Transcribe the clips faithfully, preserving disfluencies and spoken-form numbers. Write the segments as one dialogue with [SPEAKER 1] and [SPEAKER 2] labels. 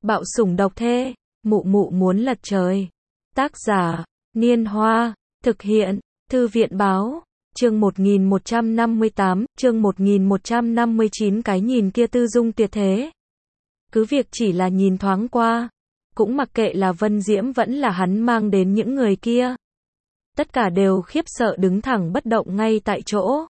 [SPEAKER 1] Bạo sủng độc thê, mụ mụ muốn lật trời. Tác giả, Niên Hoa, thực hiện, Thư viện báo, chương một nghìn một trăm năm mươi tám, chương một nghìn một trăm năm mươi chín cái nhìn kia tư dung tuyệt thế. Cứ việc chỉ là nhìn thoáng qua, cũng mặc kệ là Vân Diễm vẫn là hắn mang đến những người kia. Tất cả đều khiếp sợ đứng thẳng bất động ngay tại chỗ.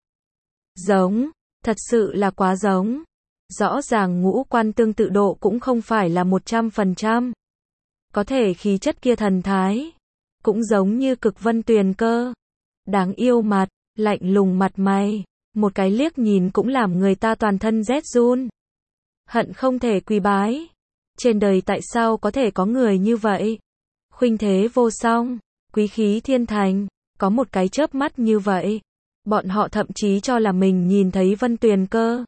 [SPEAKER 1] Giống, thật sự là quá giống. Rõ ràng ngũ quan tương tự độ cũng không phải là một trăm phần trăm. Có thể khí chất kia thần thái, cũng giống như Cực Vân Tuyền Cơ. Đáng yêu mặt, lạnh lùng mặt mày, một cái liếc nhìn cũng làm người ta toàn thân rét run. Hận không thể quỳ bái. Trên đời tại sao có thể có người như vậy? Khuynh thế vô song, quý khí thiên thành, có một cái chớp mắt như vậy. Bọn họ thậm chí cho là mình nhìn thấy Vân Tuyền Cơ.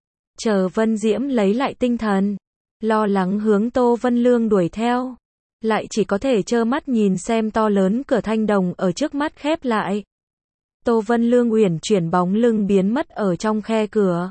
[SPEAKER 1] Chờ Vân Diễm lấy lại tinh thần, lo lắng hướng Tô Vân Lương đuổi theo, lại chỉ có thể trơ mắt nhìn xem to lớn cửa thanh đồng ở trước mắt khép lại. Tô Vân Lương uyển chuyển bóng lưng biến mất ở trong khe cửa.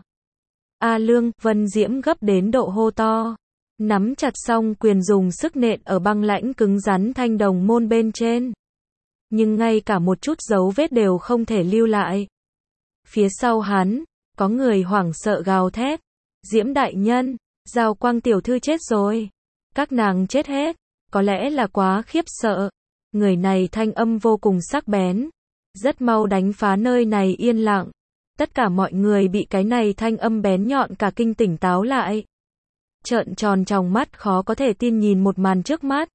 [SPEAKER 1] A Lương, Vân Diễm gấp đến độ hô to, nắm chặt song quyền dùng sức nện ở băng lãnh cứng rắn thanh đồng môn bên trên. Nhưng ngay cả một chút dấu vết đều không thể lưu lại. Phía sau hắn, có người hoảng sợ gào thét, Diễm đại nhân, Giao Quang tiểu thư chết rồi. Các nàng chết hết, có lẽ là quá khiếp sợ. Người này thanh âm vô cùng sắc bén, rất mau đánh phá nơi này yên lặng. Tất cả mọi người bị cái này thanh âm bén nhọn cả kinh tỉnh táo lại. Trợn tròn tròng mắt khó có thể tin nhìn một màn trước mắt.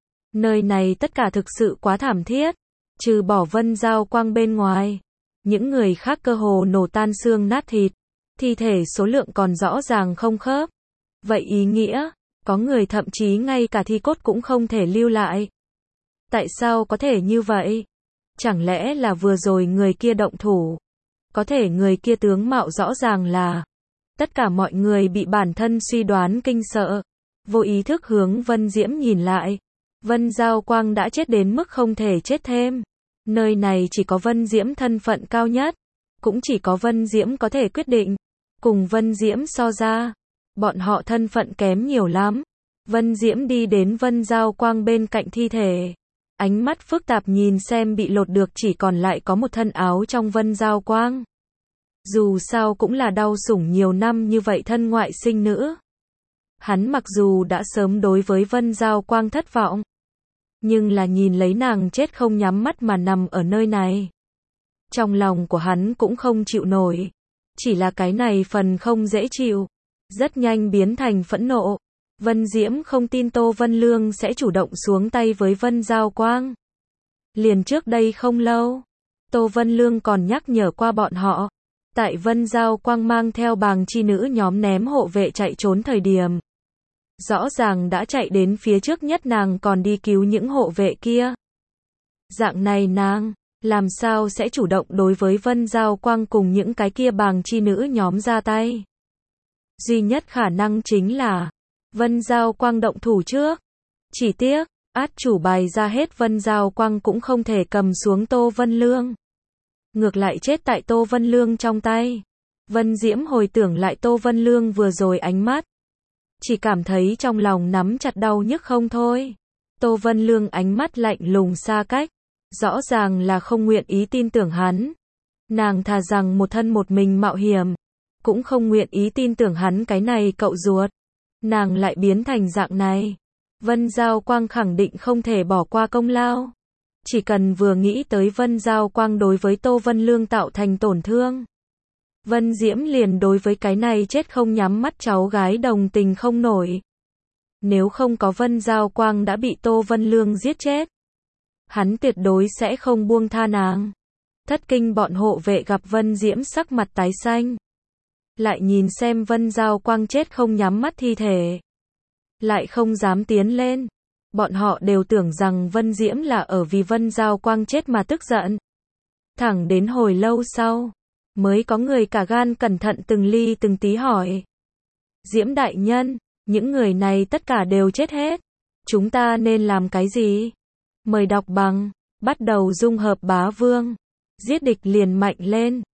[SPEAKER 1] Nơi này tất cả thực sự quá thảm thiết, trừ bỏ Vân Giao Quang bên ngoài. Những người khác cơ hồ nổ tan xương nát thịt, thi thể số lượng còn rõ ràng không khớp. Vậy ý nghĩa, có người thậm chí ngay cả thi cốt cũng không thể lưu lại. Tại sao có thể như vậy? Chẳng lẽ là vừa rồi người kia động thủ? Có thể người kia tướng mạo rõ ràng là... Tất cả mọi người bị bản thân suy đoán kinh sợ, vô ý thức hướng Vân Diễm nhìn lại. Vân Giao Quang đã chết đến mức không thể chết thêm. Nơi này chỉ có Vân Diễm thân phận cao nhất, cũng chỉ có Vân Diễm có thể quyết định. Cùng Vân Diễm so ra, bọn họ thân phận kém nhiều lắm. Vân Diễm đi đến Vân Giao Quang bên cạnh thi thể, ánh mắt phức tạp nhìn xem bị lột được chỉ còn lại có một thân áo trong Vân Giao Quang. Dù sao cũng là đau sủng nhiều năm như vậy thân ngoại sinh nữ. Hắn mặc dù đã sớm đối với Vân Giao Quang thất vọng, nhưng là nhìn lấy nàng chết không nhắm mắt mà nằm ở nơi này. Trong lòng của hắn cũng không chịu nổi. Chỉ là cái này phần không dễ chịu, rất nhanh biến thành phẫn nộ. Vân Diễm không tin Tô Vân Lương sẽ chủ động xuống tay với Vân Giao Quang. Liền trước đây không lâu, Tô Vân Lương còn nhắc nhở qua bọn họ. Tại Vân Giao Quang mang theo bàng chi nữ nhóm ném hộ vệ chạy trốn thời điểm, rõ ràng đã chạy đến phía trước nhất nàng còn đi cứu những hộ vệ kia. Dạng này nàng, làm sao sẽ chủ động đối với Vân Giao Quang cùng những cái kia bàng chi nữ nhóm ra tay. Duy nhất khả năng chính là Vân Giao Quang động thủ trước. Chỉ tiếc, át chủ bài ra hết Vân Giao Quang cũng không thể cầm xuống Tô Vân Lương. Ngược lại chết tại Tô Vân Lương trong tay. Vân Diễm hồi tưởng lại Tô Vân Lương vừa rồi ánh mắt, chỉ cảm thấy trong lòng nắm chặt đau nhức không thôi. Tô Vân Lương ánh mắt lạnh lùng xa cách, rõ ràng là không nguyện ý tin tưởng hắn. Nàng thà rằng một thân một mình mạo hiểm, cũng không nguyện ý tin tưởng hắn cái này cậu ruột. Nàng lại biến thành dạng này. Vân Giao Quang khẳng định không thể bỏ qua công lao. Chỉ cần vừa nghĩ tới Vân Giao Quang đối với Tô Vân Lương tạo thành tổn thương, Vân Diễm liền đối với cái này chết không nhắm mắt cháu gái đồng tình không nổi. Nếu không có Vân Giao Quang đã bị Tô Vân Lương giết chết, hắn tuyệt đối sẽ không buông tha nàng. Thất kinh bọn hộ vệ gặp Vân Diễm sắc mặt tái xanh, lại nhìn xem Vân Giao Quang chết không nhắm mắt thi thể, lại không dám tiến lên. Bọn họ đều tưởng rằng Vân Diễm là ở vì Vân Giao Quang chết mà tức giận. Thẳng đến hồi lâu sau, mới có người cả gan cẩn thận từng ly từng tí hỏi. Diễm đại nhân, những người này tất cả đều chết hết. Chúng ta nên làm cái gì? Mời đọc bằng, bắt đầu dung hợp bá vương. Giết địch liền mạnh lên.